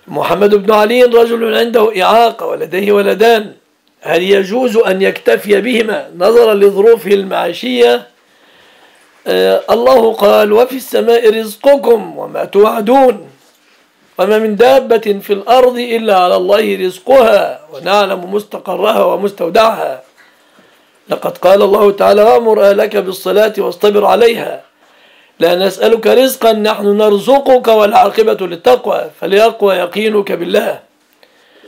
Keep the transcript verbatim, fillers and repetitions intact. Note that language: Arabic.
محمد بن علي رجل عنده إعاقة ولديه ولدان، هل يجوز أن يكتفي بهما نظرا لظروفه المعيشية؟ آه الله قال وفي السماء رزقكم وما توعدون وما من دابة في الأرض إلا على الله رزقها ونعلم مستقرها ومستودعها. لقد قال الله تعالى وأمر أهلك بالصلاة واصطبر عليها لا نسألك رزقا نحن نرزقك والعاقبة للتقوى فليقوى يقينك بالله.